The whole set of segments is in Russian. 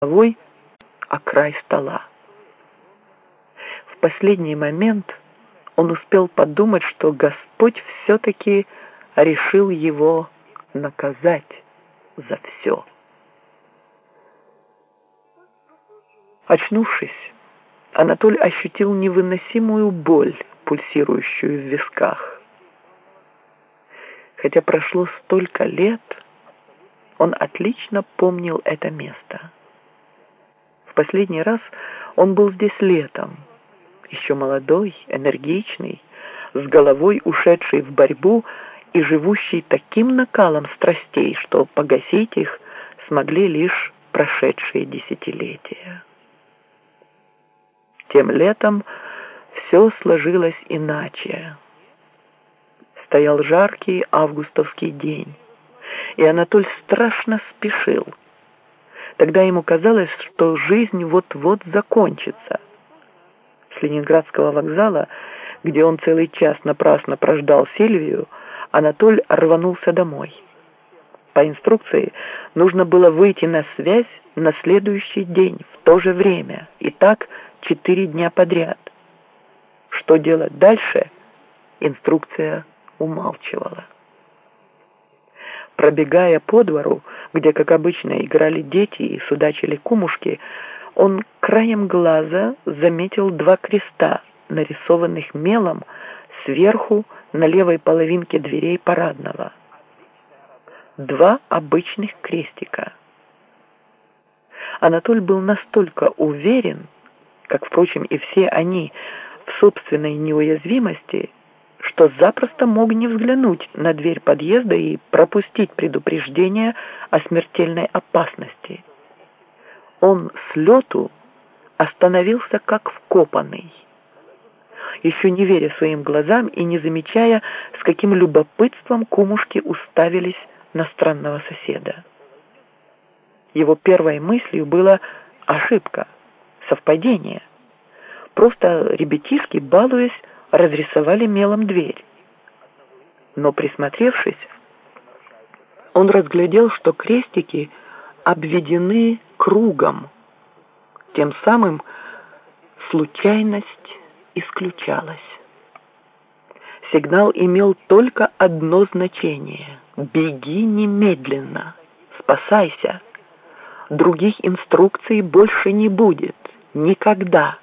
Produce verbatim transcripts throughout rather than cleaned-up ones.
головой о край стола. В последний момент он успел подумать, что Господь все-таки решил его наказать за все. Очнувшись, Анатоль ощутил невыносимую боль, пульсирующую в висках. Хотя прошло столько лет, он отлично помнил это место. В последний раз он был здесь летом, еще молодой, энергичный, с головой ушедший в борьбу и живущий таким накалом страстей, что погасить их смогли лишь прошедшие десятилетия. Тем летом все сложилось иначе. Стоял жаркий августовский день, и Анатоль страшно спешил. Тогда ему казалось, что жизнь вот-вот закончится. С Ленинградского вокзала, где он целый час напрасно прождал Сильвию, Анатоль рванулся домой. По инструкции нужно было выйти на связь на следующий день в то же время, и так четыре дня подряд. Что делать дальше, инструкция умалчивала. Пробегая по двору, где, как обычно, играли дети и судачили кумушки, он краем глаза заметил два креста, нарисованных мелом сверху на левой половинке дверей парадного. Два обычных крестика. Анатоль был настолько уверен, как, впрочем, и все они, в собственной неуязвимости, что запросто мог не взглянуть на дверь подъезда и пропустить предупреждение о смертельной опасности. Он с лету остановился как вкопанный, еще не веря своим глазам и не замечая, с каким любопытством кумушки уставились на странного соседа. Его первой мыслью была ошибка, совпадение. Просто ребятишки, балуясь, разрисовали мелом дверь. Но, присмотревшись, он разглядел, что крестики обведены кругом. Тем самым случайность исключалась. Сигнал имел только одно значение: беги немедленно, спасайся. Других инструкций больше не будет. Никогда.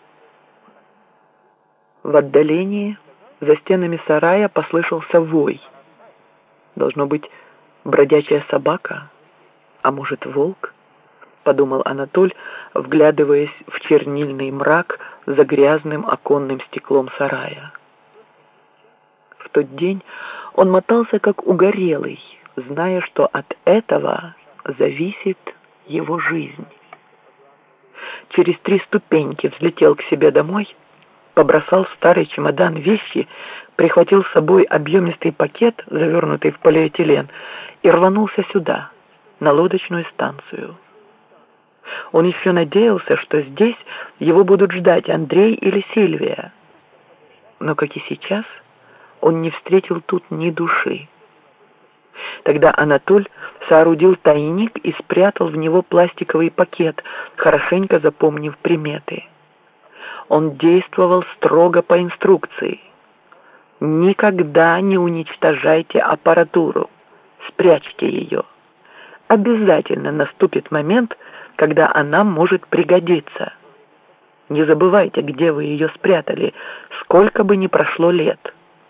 В отдалении, за стенами сарая, послышался вой. Должно быть, бродячая собака, а может, волк, подумал Анатоль, вглядываясь в чернильный мрак за грязным оконным стеклом сарая. В тот день он мотался как угорелый, зная, что от этого зависит его жизнь. Через три ступеньки взлетел к себе домой, побросал в старый чемодан вещи, прихватил с собой объемистый пакет, завернутый в полиэтилен, и рванулся сюда, на лодочную станцию. Он еще надеялся, что здесь его будут ждать Андрей или Сильвия. Но, как и сейчас, он не встретил тут ни души. Тогда Анатоль соорудил тайник и спрятал в него пластиковый пакет, хорошенько запомнив приметы. Он действовал строго по инструкции. Никогда не уничтожайте аппаратуру. Спрячьте ее. Обязательно наступит момент, когда она может пригодиться. Не забывайте, где вы ее спрятали, сколько бы ни прошло лет.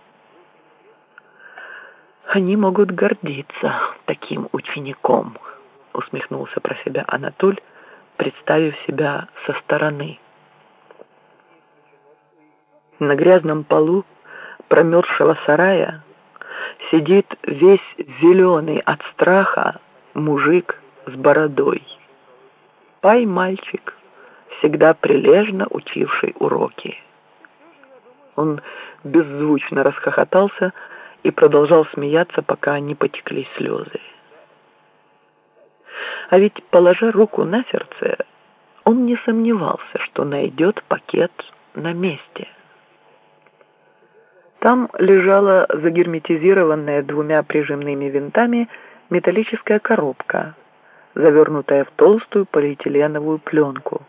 «Они могут гордиться таким учеником», — усмехнулся про себя Анатоль, представив себя со стороны. На грязном полу промерзшего сарая сидит весь зеленый от страха мужик с бородой. Пай-мальчик, всегда прилежно учивший уроки. Он беззвучно расхохотался и продолжал смеяться, пока не потекли слезы. А ведь, положа руку на сердце, он не сомневался, что найдет пакет на месте. Там лежала загерметизированная двумя прижимными винтами металлическая коробка, завернутая в толстую полиэтиленовую пленку.